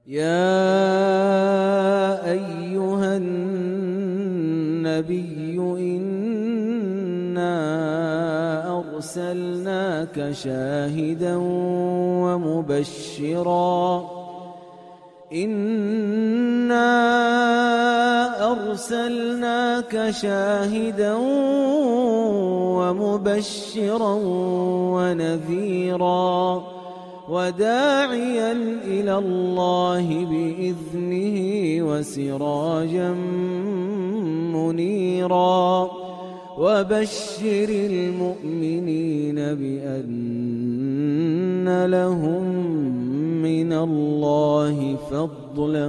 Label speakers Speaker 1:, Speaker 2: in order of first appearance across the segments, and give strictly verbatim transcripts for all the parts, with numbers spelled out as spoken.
Speaker 1: يا أيها النبي إنا أرسلناك شاهدا ومبشرا إنا أرسلناك شاهدا ومبشرا ونذيرا وداعيا إلى الله بإذنه وسراجا منيرا وبشر المؤمنين بأن لهم من الله فضلا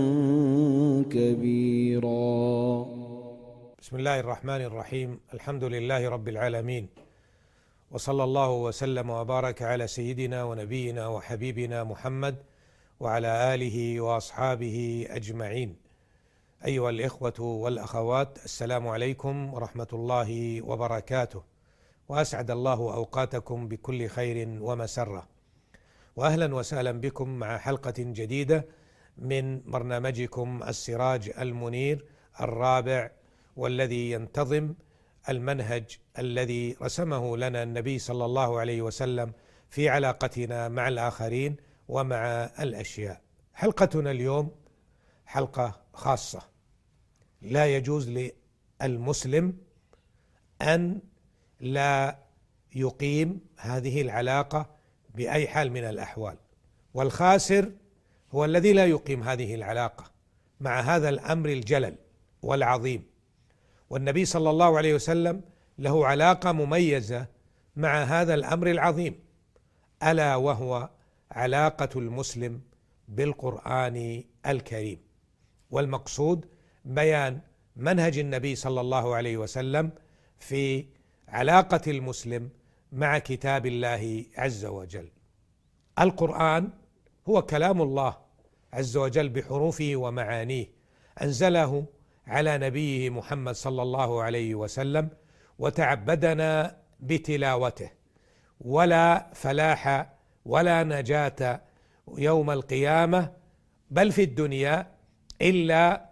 Speaker 1: كبيرا.
Speaker 2: بسم الله الرحمن الرحيم. الحمد لله رب العالمين، وصلى الله وسلم وبارك على سيدنا ونبينا وحبيبنا محمد وعلى آله وأصحابه أجمعين. أيها الإخوة والأخوات، السلام عليكم ورحمة الله وبركاته، وأسعد الله أوقاتكم بكل خير ومسرة، وأهلا وسهلا بكم مع حلقة جديدة من برنامجكم السراج المنير الرابع، والذي ينتظم المنهج الذي رسمه لنا النبي صلى الله عليه وسلم في علاقتنا مع الآخرين ومع الأشياء. حلقتنا اليوم حلقة خاصة. لا يجوز للمسلم أن لا يقيم هذه العلاقة بأي حال من الأحوال، والخاسر هو الذي لا يقيم هذه العلاقة مع هذا الأمر الجلل والعظيم. والنبي صلى الله عليه وسلم له علاقة مميزة مع هذا الأمر العظيم، ألا وهو علاقة المسلم بالقرآن الكريم. والمقصود بيان منهج النبي صلى الله عليه وسلم في علاقة المسلم مع كتاب الله عز وجل. القرآن هو كلام الله عز وجل بحروفه ومعانيه، أنزله على نبيه محمد صلى الله عليه وسلم، وتعبدنا بتلاوته، ولا فلاح ولا نجاة يوم القيامة بل في الدنيا إلا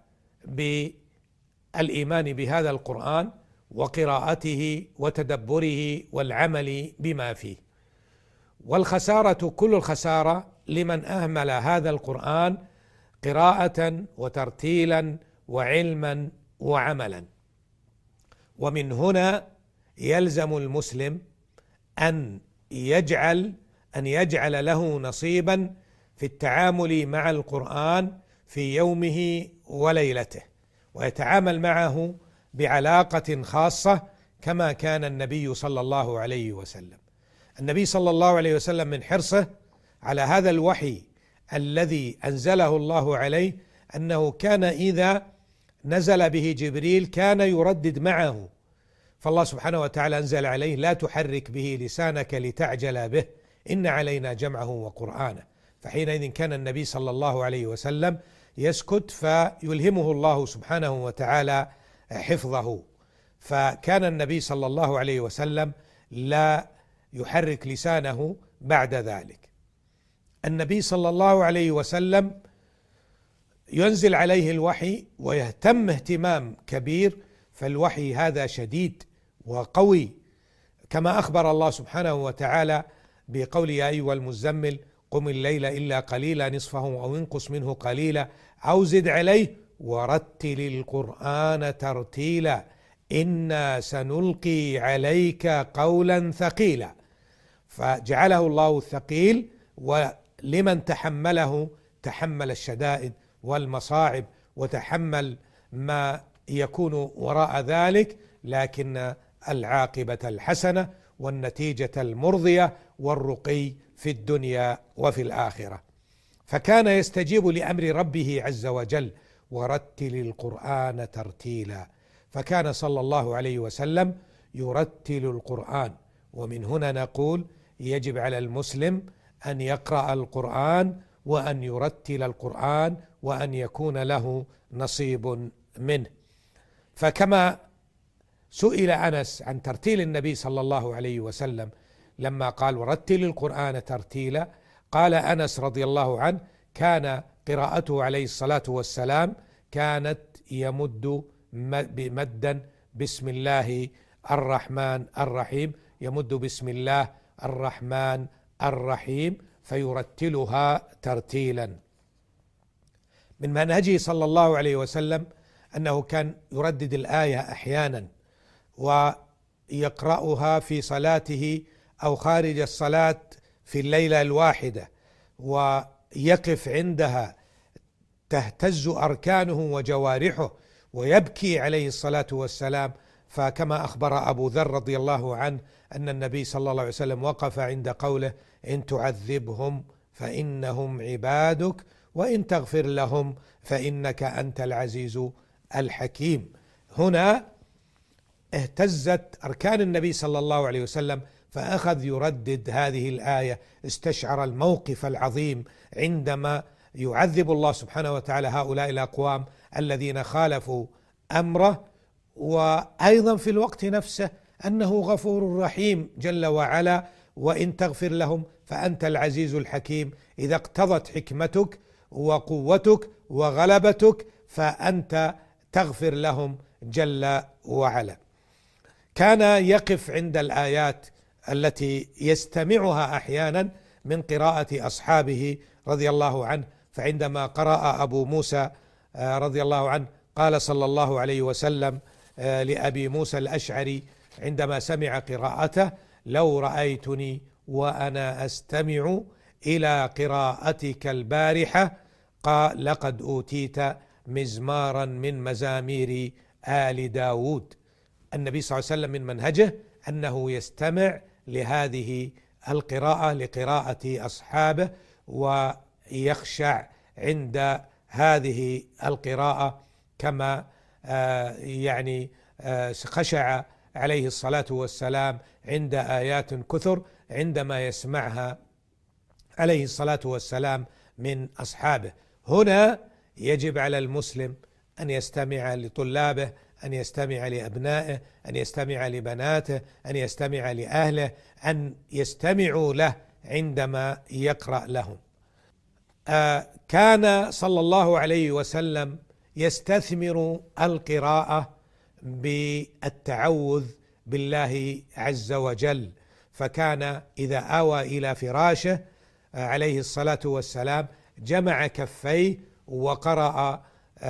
Speaker 2: بالإيمان بهذا القرآن وقراءته وتدبره والعمل بما فيه. والخسارة كل الخسارة لمن أهمل هذا القرآن قراءة وترتيلا وعلما وعملا. ومن هنا يلزم المسلم أن يجعل أن يجعل له نصيبا في التعامل مع القرآن في يومه وليلته، ويتعامل معه بعلاقة خاصة كما كان النبي صلى الله عليه وسلم. النبي صلى الله عليه وسلم من حرصه على هذا الوحي الذي أنزله الله عليه أنه كان إذا نزل به جبريل كان يردد معه، فالله سبحانه وتعالى أنزل عليه: لا تحرك به لسانك لتعجل به إن علينا جمعه وقرآنه. فحينئذ كان النبي صلى الله عليه وسلم يسكت فيلهمه الله سبحانه وتعالى حفظه. فكان النبي صلى الله عليه وسلم لا يحرك لسانه بعد ذلك. النبي صلى الله عليه وسلم ينزل عليه الوحي ويهتم اهتمام كبير، فالوحي هذا شديد وقوي، كما أخبر الله سبحانه وتعالى بقول: يا أيها المزمل قم الليل إلا قليلا نصفه أو انقص منه قليلا أو زد عليه ورتل القرآن ترتيلا إنا سنلقي عليك قولا ثقيلا. فجعله الله الثقيل، ولمن تحمله تحمل الشدائد والمصاعب وتحمل ما يكون وراء ذلك، لكن العاقبة الحسنة والنتيجة المرضية والرقي في الدنيا وفي الآخرة. فكان يستجيب لأمر ربه عز وجل: ورتل القرآن ترتيلا. فكان صلى الله عليه وسلم يرتل القرآن. ومن هنا نقول: يجب على المسلم أن يقرأ القرآن وأن يرتل القرآن وأن يكون له نصيب منه. فكما سئل أنس عن ترتيل النبي صلى الله عليه وسلم لما قال: ورتل القرآن ترتيلا، قال أنس رضي الله عنه: كان قراءته عليه الصلاة والسلام كانت يمد مدا بسم الله الرحمن الرحيم، يمد بسم الله الرحمن الرحيم فيرتلها ترتيلا. من منهجه صلى الله عليه وسلم أنه كان يردد الآية أحيانا ويقرأها في صلاته أو خارج الصلاة في الليلة الواحدة، ويقف عندها تهتز أركانه وجوارحه ويبكي عليه الصلاة والسلام. فكما أخبر أبو ذر رضي الله عنه أن النبي صلى الله عليه وسلم وقف عند قوله: إن تعذبهم فإنهم عبادك وإن تغفر لهم فإنك أنت العزيز الحكيم. هنا اهتزت أركان النبي صلى الله عليه وسلم فأخذ يردد هذه الآية، استشعر الموقف العظيم عندما يعذب الله سبحانه وتعالى هؤلاء الأقوام الذين خالفوا أمره، وأيضا في الوقت نفسه أنه غفور رحيم جل وعلا، وإن تغفر لهم فأنت العزيز الحكيم. إذا اقتضت حكمتك وقوتك وغلبتك فأنت تغفر لهم جل وعلا. كان يقف عند الآيات التي يستمعها أحيانا من قراءة أصحابه رضي الله عنه، فعندما قرأ أبو موسى رضي الله عنه قال صلى الله عليه وسلم لأبي موسى الأشعري عندما سمع قراءته: لو رأيتني وأنا أستمع إلى قراءتك البارحة قال لقد أوتيت مزمارا من مزامير آل داود. النبي صلى الله عليه وسلم من منهجه أنه يستمع لهذه القراءة لقراءة أصحابه ويخشع عند هذه القراءة كما يعني خشع عليه الصلاة والسلام عند آيات كثر عندما يسمعها عليه الصلاة والسلام من أصحابه. هنا يجب على المسلم أن يستمع لطلابه، أن يستمع لأبنائه، أن يستمع لبناته، أن يستمع لأهله، أن يستمعوا له عندما يقرأ لهم. آه كان صلى الله عليه وسلم يستثمر القراءة بالتعوذ بالله عز وجل، فكان إذا آوى إلى فراشه عليه الصلاة والسلام جمع كفيه وقرأ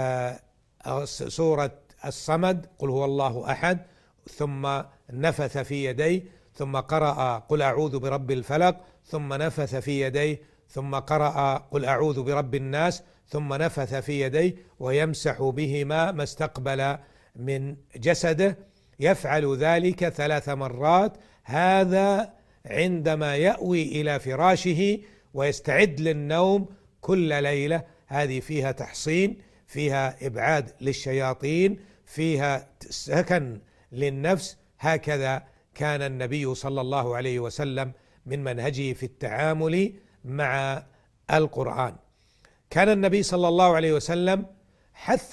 Speaker 2: سورة الصمد قل هو الله أحد، ثم نفث في يديه، ثم قرأ قل أعوذ برب الفلق، ثم نفث في يديه، ثم قرأ قل أعوذ برب الناس، ثم نفث في يديه، ويمسح بهما ما استقبل من جسده. يفعل ذلك ثلاث مرات، هذا عندما يأوي إلى فراشه ويستعد للنوم كل ليلة. هذه فيها تحصين، فيها إبعاد للشياطين، فيها سكن للنفس. هكذا كان النبي صلى الله عليه وسلم من منهجه في التعامل مع القرآن. كان النبي صلى الله عليه وسلم حث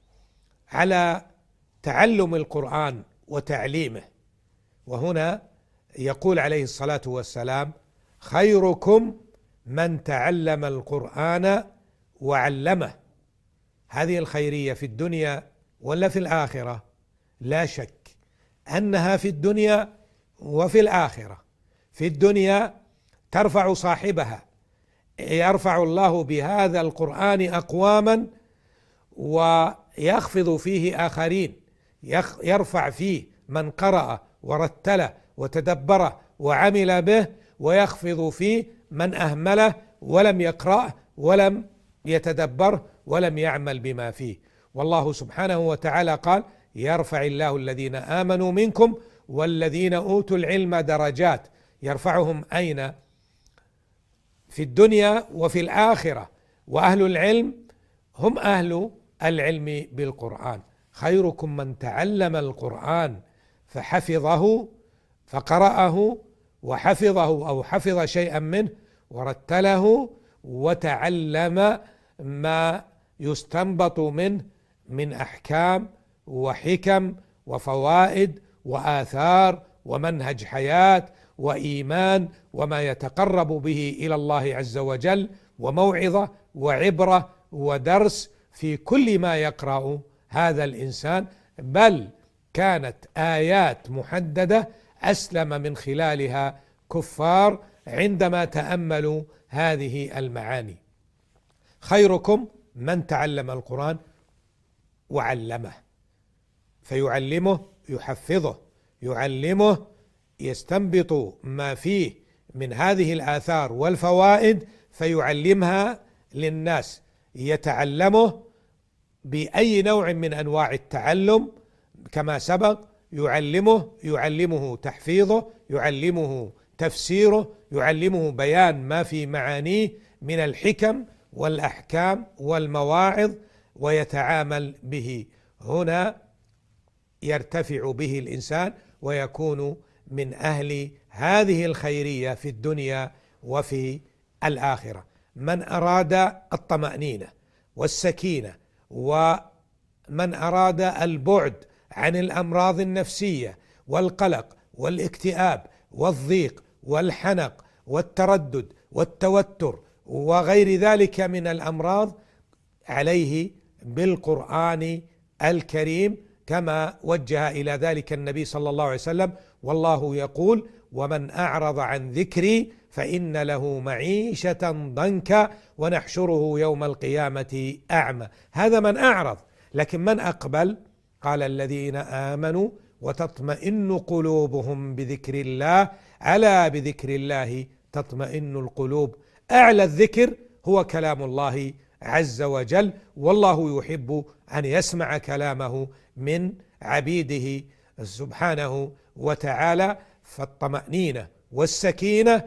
Speaker 2: على تعلم القرآن وتعليمه، وهنا يقول عليه الصلاة والسلام: خيركم من تعلم القرآن وعلمه. هذه الخيرية في الدنيا ولا في الآخرة؟ لا شك أنها في الدنيا وفي الآخرة. في الدنيا ترفع صاحبها، يرفع الله بهذا القرآن أقواما ويخفض فيه آخرين، يرفع فيه من قرأ ورتله وتدبره وعمل به، ويخفض فيه من أهمله ولم يقرأه ولم يتدبر ولم يعمل بما فيه. والله سبحانه وتعالى قال: يرفع الله الذين آمنوا منكم والذين أوتوا العلم درجات. يرفعهم أين؟ في الدنيا وفي الآخرة. وأهل العلم هم أهل العلم بالقرآن. خيركم من تعلم القرآن فحفظه فقرأه وحفظه أو حفظ شيئا منه ورتله وتعلم ما يستنبط منه من أحكام وحكم وفوائد وآثار ومنهج حياة وإيمان وما يتقرب به إلى الله عز وجل وموعظة وعبرة ودرس في كل ما يقرأ هذا الإنسان، بل كانت آيات محددة أسلم من خلالها كفار عندما تأملوا هذه المعاني. خيركم من تعلم القرآن وعلمه، فيعلمه يحفظه، يعلمه يستنبط ما فيه من هذه الآثار والفوائد فيعلمها للناس، يتعلمه بأي نوع من أنواع التعلم كما سبق، يعلمه يعلمه تحفيظه، يعلمه تفسيره، يعلمه بيان ما في معانيه من الحكم والأحكام والمواعظ ويتعامل به. هنا يرتفع به الإنسان ويكون من أهل هذه الخيرية في الدنيا وفي الآخرة. من أراد الطمأنينة والسكينة ومن أراد البعد عن الأمراض النفسية والقلق والاكتئاب والضيق والحنق والتردد والتوتر وغير ذلك من الأمراض، عليه بالقرآن الكريم كما وجه إلى ذلك النبي صلى الله عليه وسلم، والله يقول: ومن أعرض عن ذكري فإن له معيشة ضنكا ونحشره يوم القيامة أعمى. هذا من أعرض، لكن من أقبل؟ قال: الذين آمنوا وتطمئن قلوبهم بذكر الله، ألا بذكر الله تطمئن القلوب. أعلى الذكر هو كلام الله عز وجل، والله يحب أن يسمع كلامه من عبيده سبحانه وتعالى. فالطمأنينة والسكينة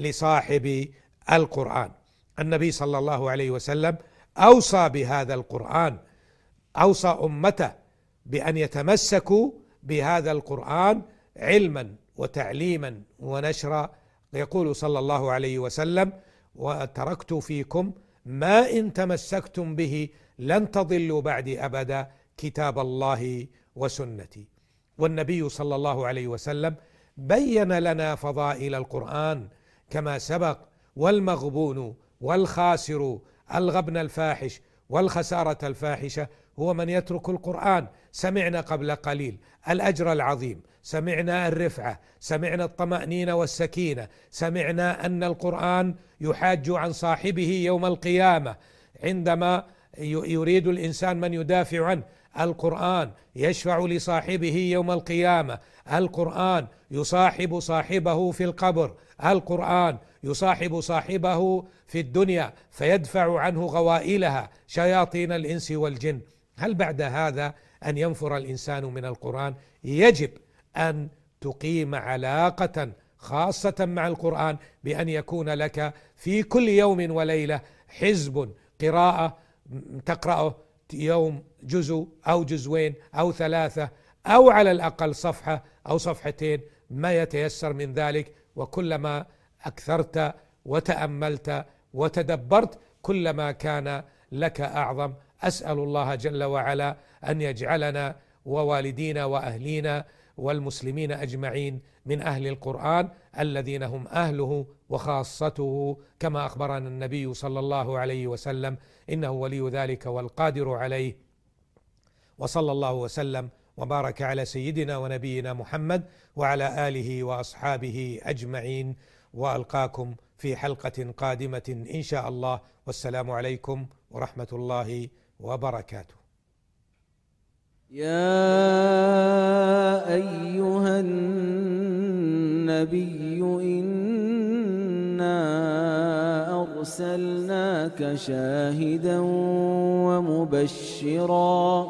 Speaker 2: لصاحب القرآن. النبي صلى الله عليه وسلم أوصى بهذا القرآن، أوصى أمته بأن يتمسكوا بهذا القرآن علما وتعليما ونشرا. يقول صلى الله عليه وسلم: وتركت فيكم ما إن تمسكتم به لن تضلوا بعدي أبدا، كتاب الله وسنتي. والنبي صلى الله عليه وسلم بين لنا فضائل القرآن كما سبق: والمغبون والخاسر الغبن الفاحش والخسارة الفاحشة هو من يترك القرآن. سمعنا قبل قليل الأجر العظيم، سمعنا الرفعة، سمعنا الطمأنينة والسكينة، سمعنا أن القرآن يحاج عن صاحبه يوم القيامة عندما يريد الإنسان من يدافع عنه. القرآن يشفع لصاحبه يوم القيامة، القرآن يصاحب صاحبه في القبر، القرآن يصاحب صاحبه في الدنيا فيدفع عنه غوائلها شياطين الإنس والجن. هل بعد هذا أن ينفر الإنسان من القرآن؟ يجب أن تقيم علاقة خاصة مع القرآن بأن يكون لك في كل يوم وليلة حزب قراءة تقرأه يوم جزء أو جزوين أو ثلاثة أو على الأقل صفحة أو صفحتين ما يتيسر من ذلك. وكلما أكثرت وتأملت وتدبرت كلما كان لك أعظم. أسأل الله جل وعلا أن يجعلنا ووالدينا وأهلينا والمسلمين أجمعين من أهل القرآن الذين هم أهله وخاصته كما أخبرنا النبي صلى الله عليه وسلم: إنه ولي ذلك والقادر عليه. وصلى الله وسلم وبارك على سيدنا ونبينا محمد وعلى آله وأصحابه أجمعين، وألقاكم في حلقة قادمة إن شاء الله، والسلام عليكم ورحمة الله وبركاته.
Speaker 1: يا أيها النبي إنا أرسلناك شاهدا ومبشرا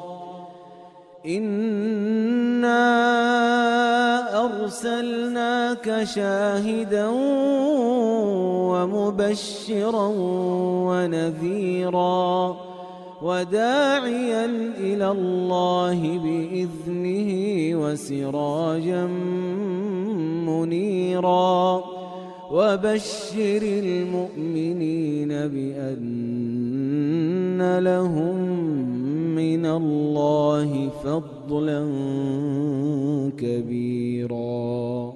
Speaker 1: إنا أرسلناك شاهدا ومبشرا ونذيرا وداعيا إلى الله بإذنه وسراجا منيرا وبشر المؤمنين بأن لهم من الله فضلا كبيرا.